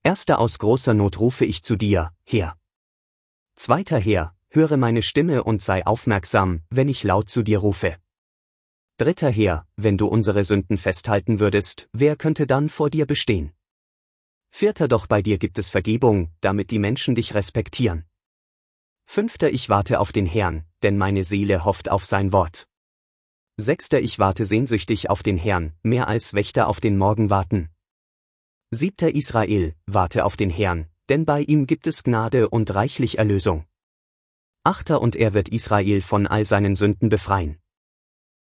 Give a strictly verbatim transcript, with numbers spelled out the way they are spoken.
Erster aus großer Not rufe ich zu dir, Herr. Zweiter Herr, höre meine Stimme und sei aufmerksam, wenn ich laut zu dir rufe. Dritter Herr, wenn du unsere Sünden festhalten würdest, wer könnte dann vor dir bestehen? Vierter, doch bei dir gibt es Vergebung, damit die Menschen dich respektieren. Fünfter, ich warte auf den Herrn, denn meine Seele hofft auf sein Wort. Sechster, ich warte sehnsüchtig auf den Herrn, mehr als Wächter auf den Morgen warten. Siebter, Israel, warte auf den Herrn, denn bei ihm gibt es Gnade und reichlich Erlösung. Achter, und er wird Israel von all seinen Sünden befreien.